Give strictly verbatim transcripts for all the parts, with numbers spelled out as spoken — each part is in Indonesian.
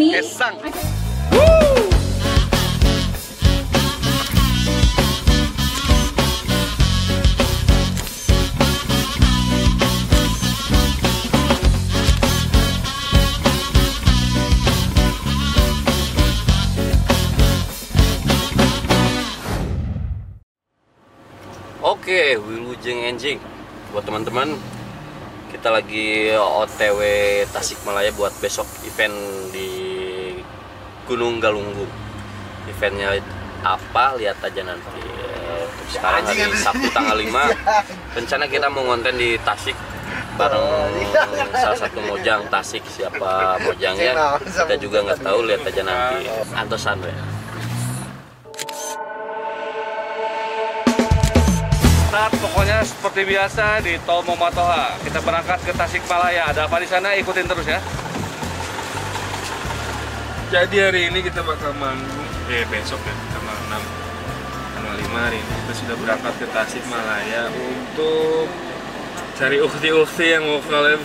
Esang. Oke, Wilujeng Enjing. Buat teman-teman, kita lagi O T W Tasikmalaya buat besok event di Gunung Galunggung. Eventnya apa? Lihat aja nanti. Sekarang hari Sabtu tanggal lima. Rencana kita mau ngonten di Tasik bareng salah satu mojang Tasik. Siapa mojangnya kita juga nggak tahu, lihat aja nanti. Antosan ya. Start pokoknya seperti biasa di Tol Momatoha. Kita berangkat ke Tasikmalaya. Ada apa di sana? Ikutin terus ya. Jadi hari ini kita bakal manggung, eh besok ya, tanggal enam, tanggal lima hari ini kita sudah berangkat ke Tasikmalaya untuk cari ukti-ukti yang mau kalian.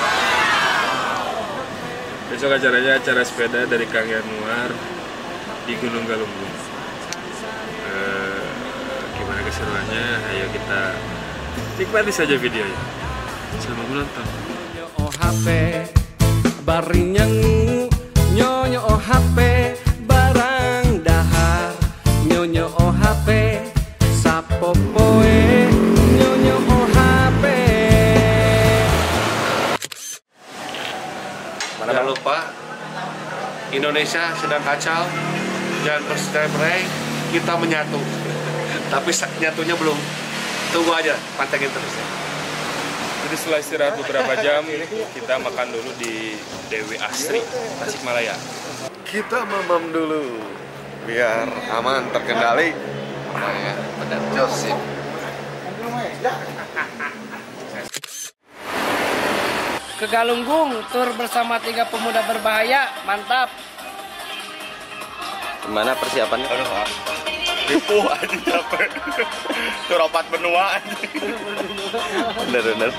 Besok acaranya acara sepeda dari Kang Yanuar di Gunung Galunggung. Eh, gimana keseruannya? Ayo kita nikmati saja videonya. Selamat menonton. Oh H P barinya nyonyo oh H P barang dahar nyonyo oh H P sapopoe nyonyo oh H P. Jangan lupa, Indonesia sedang kacau. Jangan bercerai, kita menyatu. Tapi nyatunya belum. Tunggu aja, pantengin terus ya. Jadi setelah istirahat beberapa jam, kita makan dulu di Dewi Asri, Tasikmalaya. Kita mamam dulu biar aman terkendali. Nah ya, benar Josip. Ke Galunggung, tur bersama tiga pemuda berbahaya, mantap. Gimana persiapannya? Aduh, ripuh aja capek. Tur opat benua aja. Bener-bener.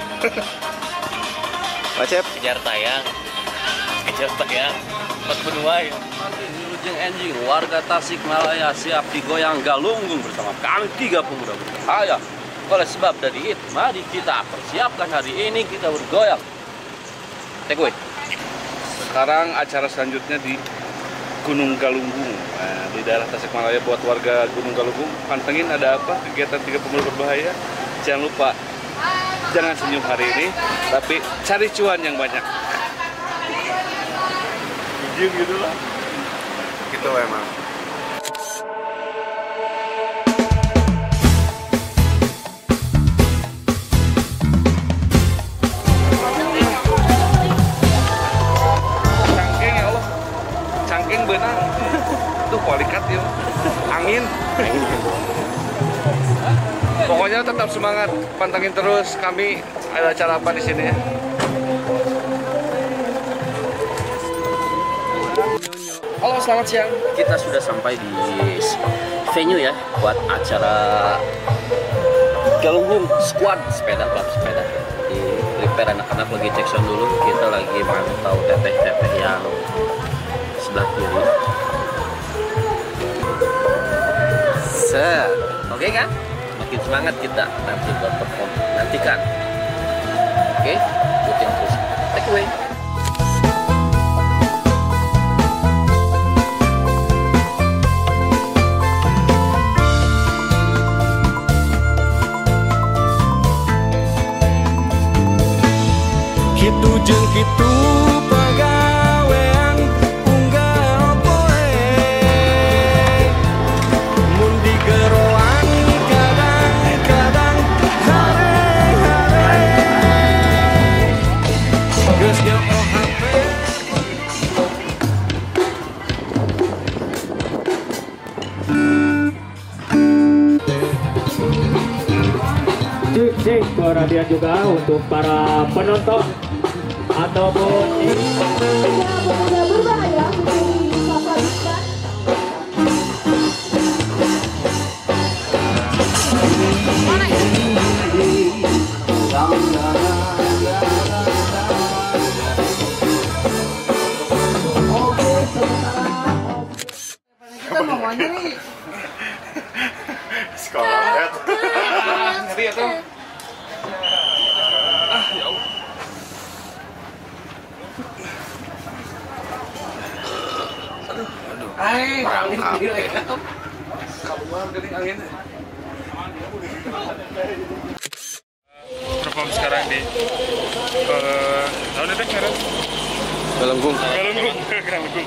Macet. Kejar tayang, kejar tayang, opat benua ya. Wilujeng Enjing, warga Tasikmalaya siap digoyang Galunggung bersama kami tiga pemuda berbahaya. Oleh sebab dari itu, mari kita persiapkan hari ini kita bergoyang. Take away. Sekarang acara selanjutnya di Gunung Galunggung. Nah, di daerah Tasikmalaya buat warga Gunung Galunggung, pantengin ada apa kegiatan tiga pemuda berbahaya. Jangan lupa, jangan senyum hari ini, tapi cari cuan yang banyak. Izin gitu lah. Gitu emang. Cangking ya Allah, cangking benang. Tuh kualikat ya, angin. Pokoknya tetap semangat, pantengin terus kami ada acara apa di sini ya. Halo, selamat siang. Kita sudah sampai di venue ya buat acara Galunggung Squad sepeda, balap sepeda. Di prepare anak-anak lagi cek sound dulu. Kita lagi mantau teteh-teteh yang sebelah kiri. Set, oke kan? Makin semangat kita nanti buat perform. Nantikan. Oke, ikutin terus. Take away. Kitu jeung kitu pagawean unggal poe mun digeroan kadang-kadang hare-hare geus nya oh H P. Cek cek suara dia juga untuk para penonton ataupun pemuda berbahaya dipaparkan. Oke, ngomongnya nih. Sekolah. Ngeri ya tuh. Ah, ya Allah. Aduh, aduh. Ay, angin gila ya. Keluar gering angin. Perform sekarang di eh tahun itu sekarang Galunggung. Galunggung, Galunggung.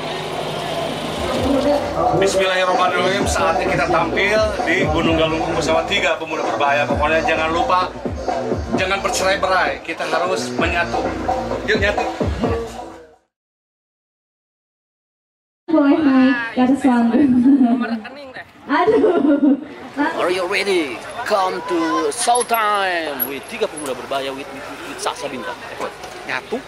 Bismillahirrahmanirrahim. Saatnya kita tampil di Gunung Galunggung bersama tiga pemuda berbahaya. Pokoknya jangan lupa, jangan bercerai-berai. Kita harus menyatu. Yuk nyatu. Boleh naik ke atas panggung. Aduh. Are you ready? Come to Showtime with tiga pemuda berbahaya with, with, with Sasa Bintang. Nyatu.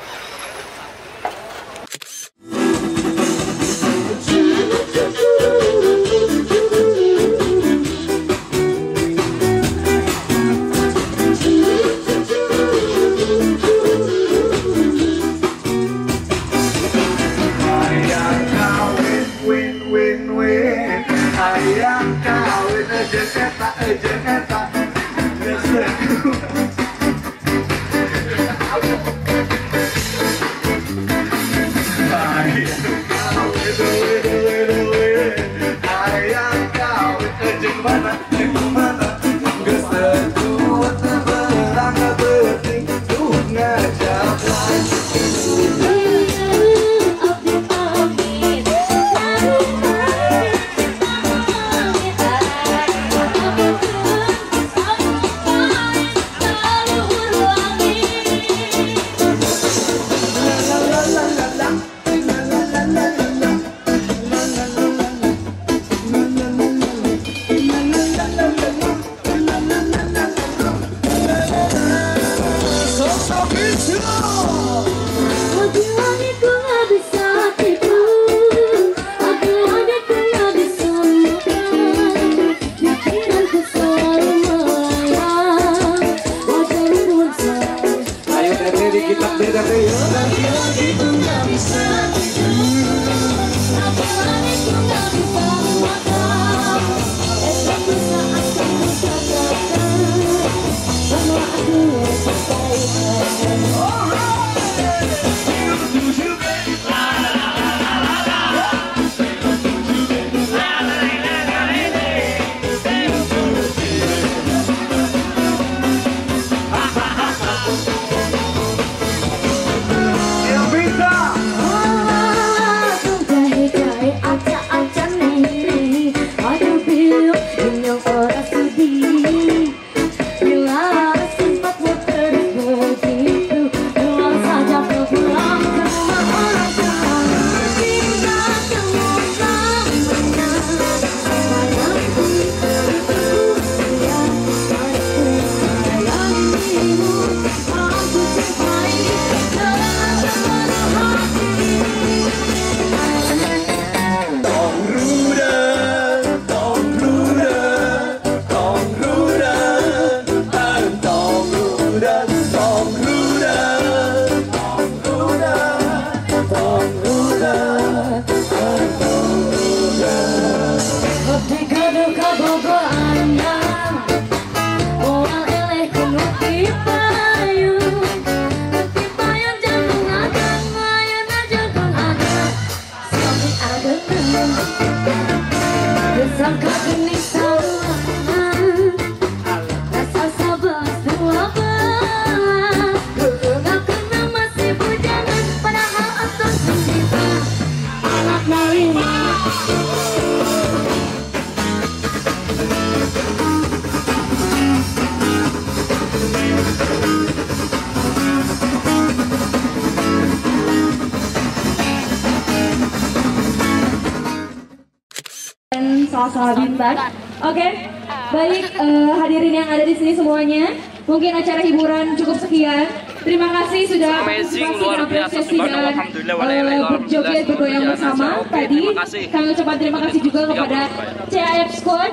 Sasa Bintang. Oke, baik uh, hadirin yang ada di sini semuanya. Mungkin acara hiburan cukup sekian. Terima kasih sudah apresiasi dan uh, berjoget bergoyang bersama. Tadi kami ucapkan terima kasih juga kepada C A F Squad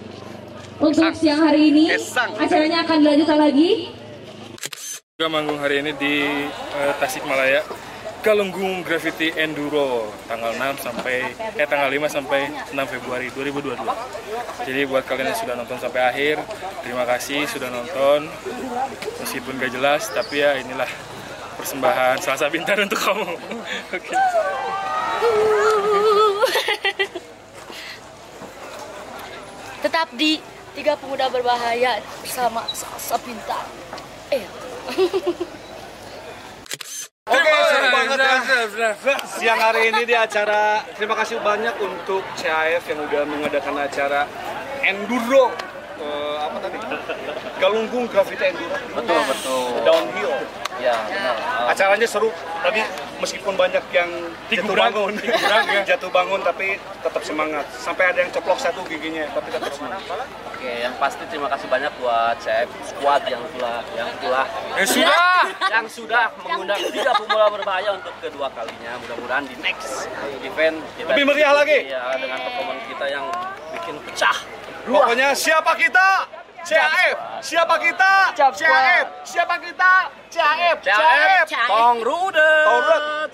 untuk siang hari ini. Acaranya akan dilanjutkan lagi. Juga manggung hari ini di uh, Tasikmalaya Galunggung Graffiti Enduro tanggal enam sampai eh tanggal lima sampai enam Februari dua ribu dua puluh dua. Jadi buat kalian yang sudah nonton sampai akhir, terima kasih sudah nonton. Meskipun gak jelas, tapi ya inilah persembahan Salsa Bintar untuk kamu. Oke. Tetap di Tiga Pemuda Berbahaya bersama Salsa Bintar. Eh. Oke, seru banget ya. Siang hari ini di acara, terima kasih banyak untuk C A F yang udah mengadakan acara enduro. Uh, apa tadi? Galunggung Graffiti Enduro. Betul, betul. Downhill. Ya, benar. Acaranya seru. Tadi meskipun banyak yang jatuh bangun, jatuh bangun tapi tetap semangat. Sampai ada yang coplok satu giginya, tapi tetap semangat. Oke, yang pasti terima kasih banyak buat C A F Squad yang telah yang telah Eh sudah. yang sudah mengundang Tiga Pemuda Berbahaya untuk kedua kalinya. Mudah-mudahan di next event kita Lebih meriah lagi. Ya, dengan performa kita yang bikin pecah. Pokoknya siapa kita? C A F. Siapa kita? C A F. Siapa kita? C A F. C A F Tong Rudet. Tong Rudet.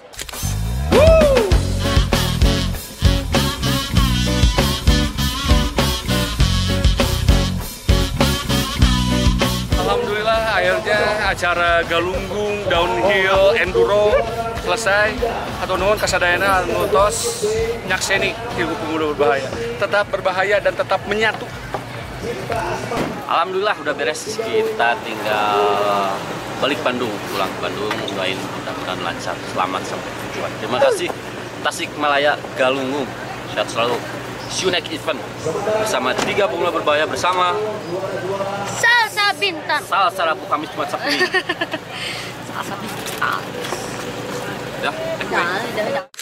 Alhamdulillah akhirnya acara Galunggung Downhill Enduro selesai. Atau nuhun kasadayana nutos nyakseni Tiga Pemuda Berbahaya. Tetap berbahaya dan tetap menyatu. Alhamdulillah udah beres, kita tinggal balik Bandung, pulang ke Bandung, doain mudah-mudahan lancar, selamat sampai tujuan. Terima kasih Tasikmalaya Galunggung, sehat selalu. See you next event bersama Tiga Pemuda Berbahaya bersama Salsa Bintar. Salsa Rabu Kamis Jumat Sabtu. Salsa Bintar. Ya, Jangan, jangan, jangan.